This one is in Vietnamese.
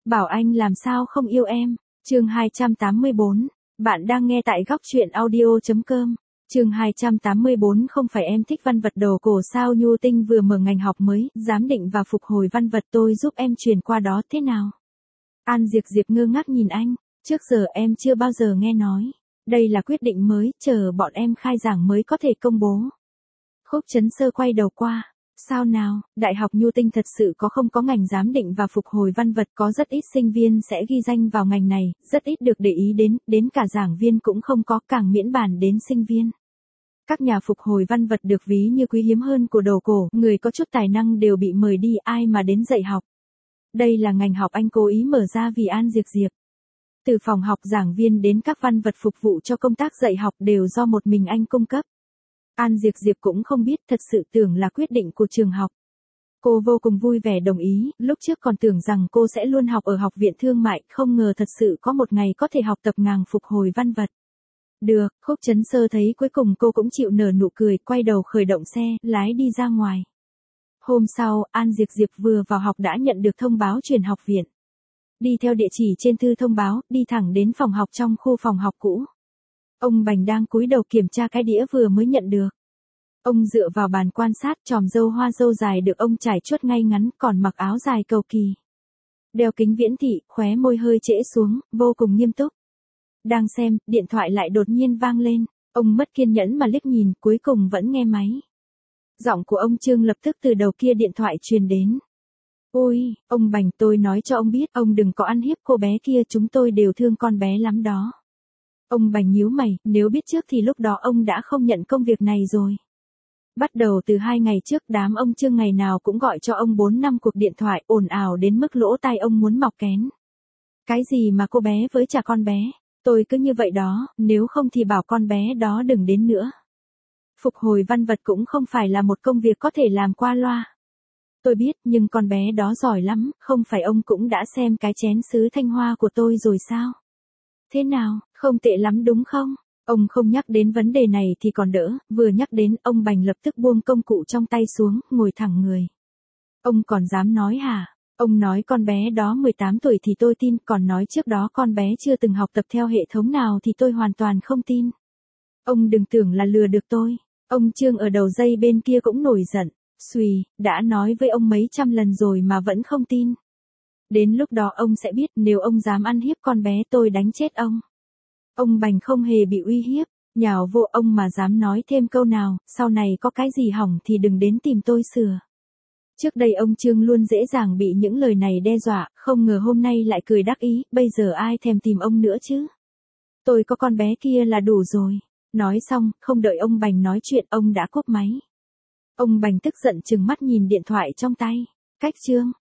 Bảo anh làm sao không yêu em. Chương 284. Bạn đang nghe tại góc truyện audio.com. Chương 284. Không phải em thích văn vật đồ cổ sao? Nhu Tinh vừa mở ngành học mới, giám định và phục hồi văn vật, tôi giúp em truyền qua đó thế nào? An Diệp ngơ ngác nhìn anh, trước giờ em chưa bao giờ nghe nói. Đây là quyết định mới, chờ bọn em khai giảng mới có thể công bố. Khúc Chấn Sơ quay đầu qua. Sao nào, Đại học Nhu Tinh thật sự không có ngành giám định và phục hồi văn vật, có rất ít sinh viên sẽ ghi danh vào ngành này, rất ít được để ý đến cả giảng viên cũng không có, càng miễn bàn đến sinh viên. Các nhà phục hồi văn vật được ví như quý hiếm hơn của đồ cổ, người có chút tài năng đều bị mời đi, ai mà đến dạy học. Đây là ngành học anh cố ý mở ra vì An Diệp. Từ phòng học giảng viên đến các văn vật phục vụ cho công tác dạy học đều do một mình anh cung cấp. An Diệp cũng không biết, thật sự tưởng là quyết định của trường học. Cô vô cùng vui vẻ đồng ý, lúc trước còn tưởng rằng cô sẽ luôn học ở học viện thương mại, không ngờ thật sự có một ngày có thể học tập ngành phục hồi văn vật. Được, Khúc Chấn Sơ thấy cuối cùng cô cũng chịu, nở nụ cười, quay đầu khởi động xe, lái đi ra ngoài. Hôm sau, An Diệp vừa vào học đã nhận được thông báo chuyển học viện. Đi theo địa chỉ trên thư thông báo, đi thẳng đến phòng học trong khu phòng học cũ. Ông Bành đang cúi đầu kiểm tra cái đĩa vừa mới nhận được. Ông dựa vào bàn quan sát, chòm râu hoa râu dài được ông trải chuốt ngay ngắn, còn mặc áo dài cầu kỳ. Đeo kính viễn thị, khóe môi hơi trễ xuống, vô cùng nghiêm túc. Đang xem, điện thoại lại đột nhiên vang lên. Ông mất kiên nhẫn mà liếc nhìn, cuối cùng vẫn nghe máy. Giọng của ông Trương lập tức từ đầu kia điện thoại truyền đến. Ôi, ông Bành, tôi nói cho ông biết, ông đừng có ăn hiếp cô bé kia, chúng tôi đều thương con bé lắm đó. Ông Bành nhíu mày, nếu biết trước thì lúc đó ông đã không nhận công việc này rồi. Bắt đầu từ 2 ngày trước, đám ông Trương ngày nào cũng gọi cho ông 4-5 cuộc điện thoại, ồn ào đến mức lỗ tai ông muốn mọc kén. Cái gì mà cô bé với chả con bé, tôi cứ như vậy đó, nếu không thì bảo con bé đó đừng đến nữa. Phục hồi văn vật cũng không phải là một công việc có thể làm qua loa. Tôi biết, nhưng con bé đó giỏi lắm, không phải ông cũng đã xem cái chén sứ Thanh Hoa của tôi rồi sao? Thế nào, không tệ lắm đúng không? Ông không nhắc đến vấn đề này thì còn đỡ, vừa nhắc đến, ông Bành lập tức buông công cụ trong tay xuống, ngồi thẳng người. Ông còn dám nói hả? Ông nói con bé đó 18 tuổi thì tôi tin, còn nói trước đó con bé chưa từng học tập theo hệ thống nào thì tôi hoàn toàn không tin. Ông đừng tưởng là lừa được tôi. Ông Trương ở đầu dây bên kia cũng nổi giận. Xùy, đã nói với ông mấy trăm lần rồi mà vẫn không tin. Đến lúc đó ông sẽ biết, nếu ông dám ăn hiếp con bé tôi đánh chết ông. Ông Bành không hề bị uy hiếp, nhào vô, ông mà dám nói thêm câu nào, sau này có cái gì hỏng thì đừng đến tìm tôi sửa. Trước đây ông Trương luôn dễ dàng bị những lời này đe dọa, không ngờ hôm nay lại cười đắc ý, bây giờ ai thèm tìm ông nữa chứ. Tôi có con bé kia là đủ rồi. Nói xong, không đợi ông Bành nói chuyện, ông đã cúp máy. Ông Bành tức giận trừng mắt nhìn điện thoại trong tay. Cách Trương,